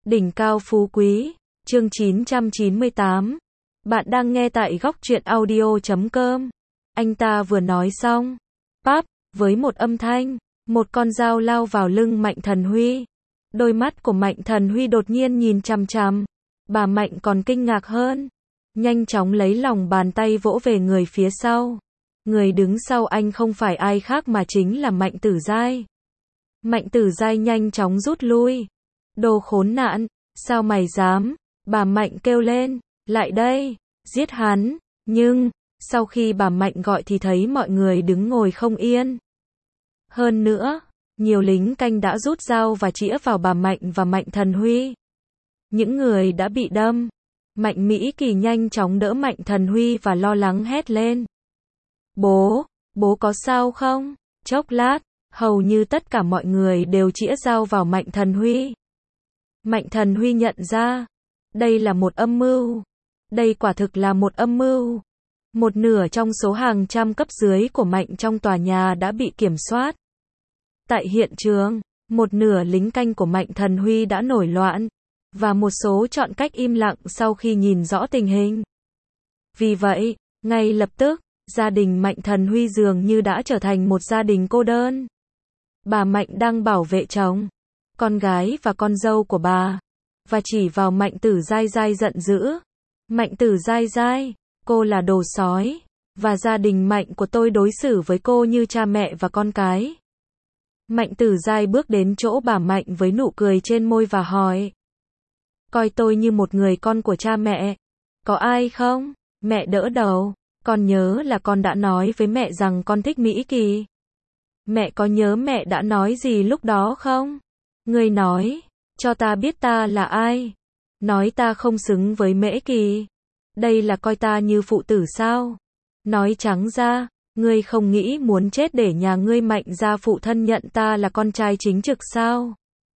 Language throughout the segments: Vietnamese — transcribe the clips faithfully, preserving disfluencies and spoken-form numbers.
Đỉnh cao phú quý, chương chín trăm chín mươi tám. Bạn đang nghe tại góc truyện audio chấm com. Anh ta vừa nói xong, páp, với một âm thanh, một con dao lao vào lưng Mạnh Thần Huy. Đôi mắt của Mạnh Thần Huy đột nhiên nhìn chằm chằm. Bà Mạnh còn kinh ngạc hơn, nhanh chóng lấy lòng bàn tay vỗ về người phía sau. Người đứng sau anh không phải ai khác mà chính là Mạnh Tử Giai. Mạnh Tử Giai nhanh chóng rút lui. Đồ khốn nạn, sao mày dám? Bà Mạnh kêu lên, lại đây, giết hắn. Nhưng, sau khi bà Mạnh gọi thì thấy mọi người đứng ngồi không yên. Hơn nữa, nhiều lính canh đã rút dao và chĩa vào bà Mạnh và Mạnh Thần Huy. Những người đã bị đâm. Mạnh Mỹ Kỳ nhanh chóng đỡ Mạnh Thần Huy và lo lắng hét lên. Bố, bố có sao không? Chốc lát, hầu như tất cả mọi người đều chĩa dao vào Mạnh Thần Huy. Mạnh Thần Huy nhận ra, đây là một âm mưu. Đây quả thực là một âm mưu. Một nửa trong số hàng trăm cấp dưới của Mạnh trong tòa nhà đã bị kiểm soát. Tại hiện trường, một nửa lính canh của Mạnh Thần Huy đã nổi loạn, và một số chọn cách im lặng sau khi nhìn rõ tình hình. Vì vậy, ngay lập tức, gia đình Mạnh Thần Huy dường như đã trở thành một gia đình cô đơn. Bà Mạnh đang bảo vệ chồng, con gái và con dâu của bà, và chỉ vào Mạnh Tử Giai Giai giận dữ. Mạnh Tử Giai Giai, cô là đồ sói, và gia đình Mạnh của tôi đối xử với cô như cha mẹ và con cái. Mạnh Tử Giai bước đến chỗ bà Mạnh với nụ cười trên môi và hỏi. Coi tôi như một người con của cha mẹ. Có ai không? Mẹ đỡ đầu. Con nhớ là con đã nói với mẹ rằng con thích Mỹ Kỳ. Mẹ có nhớ mẹ đã nói gì lúc đó không? Ngươi nói, cho ta biết ta là ai. Nói ta không xứng với Mễ Kỳ. Đây là coi ta như phụ tử sao? Nói trắng ra, ngươi không nghĩ muốn chết để nhà ngươi Mạnh gia phụ thân nhận ta là con trai chính trực sao?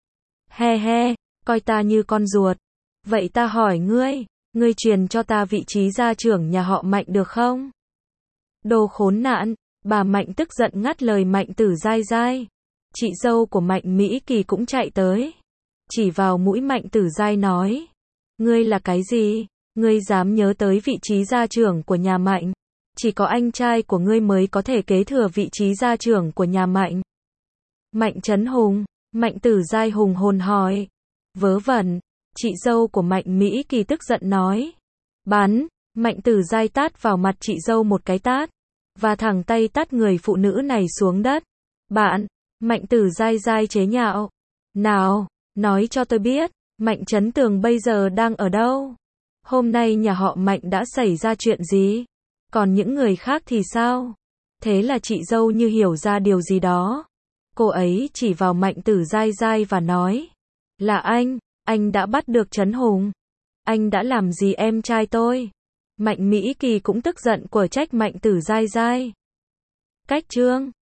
He he, coi ta như con ruột. Vậy ta hỏi ngươi, ngươi truyền cho ta vị trí gia trưởng nhà họ Mạnh được không? Đồ khốn nạn, bà Mạnh tức giận ngắt lời Mạnh Tử Giai Giai. Chị dâu của Mạnh Mỹ Kỳ cũng chạy tới, chỉ vào mũi Mạnh Tử Giai nói. Ngươi là cái gì? Ngươi dám nhớ tới vị trí gia trưởng của nhà Mạnh? Chỉ có anh trai của ngươi mới có thể kế thừa vị trí gia trưởng của nhà Mạnh. Mạnh Trấn Hùng, Mạnh Tử Giai hùng hồn hỏi. Vớ vẩn, chị dâu của Mạnh Mỹ Kỳ tức giận nói. Bắn, Mạnh Tử Giai tát vào mặt chị dâu một cái tát, và thẳng tay tát người phụ nữ này xuống đất. Bạn, Mạnh Tử Giai Giai chế nhạo. Nào, nói cho tôi biết, Mạnh Trấn Tường bây giờ đang ở đâu? Hôm nay nhà họ Mạnh đã xảy ra chuyện gì? Còn những người khác thì sao? Thế là chị dâu như hiểu ra điều gì đó. Cô ấy chỉ vào Mạnh Tử Giai Giai và nói. Là anh, anh đã bắt được Trấn Hùng. Anh đã làm gì em trai tôi? Mạnh Mỹ Kỳ cũng tức giận quở trách Mạnh Tử Giai Giai. Cách chương